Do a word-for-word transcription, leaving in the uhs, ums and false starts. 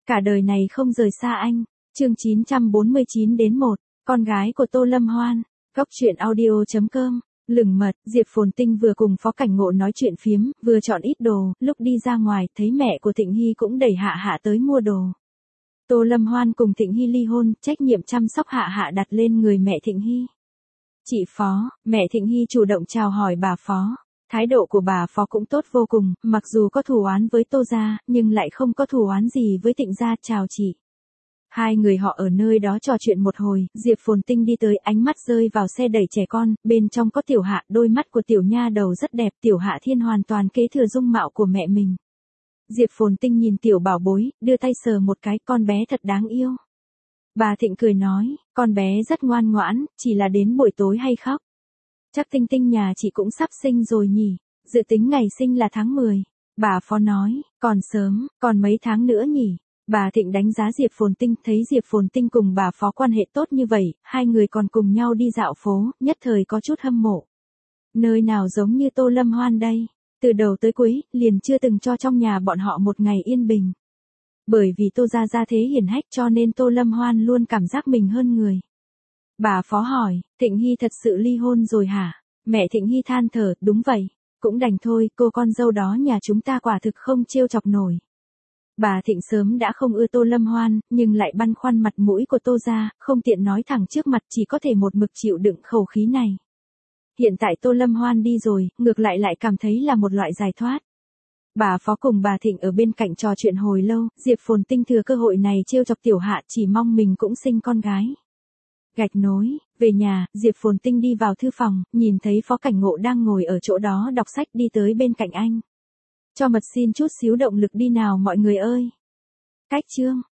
Cả đời này không rời xa anh. Chương chín trăm bốn mươi chín đến một, con gái của Tô Lâm Hoan. Góc truyện audio chấm com. Lừng mật, Diệp Phồn Tinh vừa cùng Phó Cảnh Ngộ nói chuyện phiếm, vừa chọn ít đồ, lúc đi ra ngoài, thấy mẹ của Thịnh Hy cũng đẩy Hạ Hạ tới mua đồ. Tô Lâm Hoan cùng Thịnh Hy ly hôn, trách nhiệm chăm sóc Hạ Hạ đặt lên người mẹ Thịnh Hy. Chị Phó, mẹ Thịnh Hy chủ động chào hỏi bà Phó. Thái độ của bà Phó cũng tốt vô cùng, mặc dù có thù oán với Tô gia, nhưng lại không có thù oán gì với Thịnh gia. Chào chị. Hai người họ ở nơi đó trò chuyện một hồi, Diệp Phồn Tinh đi tới, ánh mắt rơi vào xe đẩy trẻ con, bên trong có Tiểu Hạ, đôi mắt của tiểu nha đầu rất đẹp, Tiểu Hạ Thiên hoàn toàn kế thừa dung mạo của mẹ mình. Diệp Phồn Tinh nhìn tiểu bảo bối, đưa tay sờ một cái, con bé thật đáng yêu. Bà Thịnh cười nói, con bé rất ngoan ngoãn, chỉ là đến buổi tối hay khóc. Chắc Tinh Tinh nhà chị cũng sắp sinh rồi nhỉ, dự tính ngày sinh là tháng mười. Bà Phó nói, còn sớm, còn mấy tháng nữa nhỉ. Bà Thịnh đánh giá Diệp Phồn Tinh, thấy Diệp Phồn Tinh cùng bà Phó quan hệ tốt như vậy, hai người còn cùng nhau đi dạo phố, nhất thời có chút hâm mộ. Nơi nào giống như Tô Lâm Hoan đây, từ đầu tới cuối, liền chưa từng cho trong nhà bọn họ một ngày yên bình. Bởi vì Tô gia gia thế hiển hách cho nên Tô Lâm Hoan luôn cảm giác mình hơn người. Bà Phó hỏi, Thịnh Hy thật sự ly hôn rồi hả? Mẹ Thịnh Hy than thở, đúng vậy, cũng đành thôi, cô con dâu đó nhà chúng ta quả thực không trêu chọc nổi. Bà Thịnh sớm đã không ưa Tô Lâm Hoan, nhưng lại băn khoăn mặt mũi của Tô gia, không tiện nói thẳng trước mặt, chỉ có thể một mực chịu đựng khẩu khí này. Hiện tại Tô Lâm Hoan đi rồi, ngược lại lại cảm thấy là một loại giải thoát. Bà Phó cùng bà Thịnh ở bên cạnh trò chuyện hồi lâu, Diệp Phồn Tinh thừa cơ hội này trêu chọc Tiểu Hạ, chỉ mong mình cũng sinh con gái. Gạch nối, về nhà, Diệp Phồn Tinh đi vào thư phòng, nhìn thấy Phó Cảnh Ngộ đang ngồi ở chỗ đó đọc sách, đi tới bên cạnh anh. Cho mật xin chút xíu động lực đi nào mọi người ơi. Cách chương.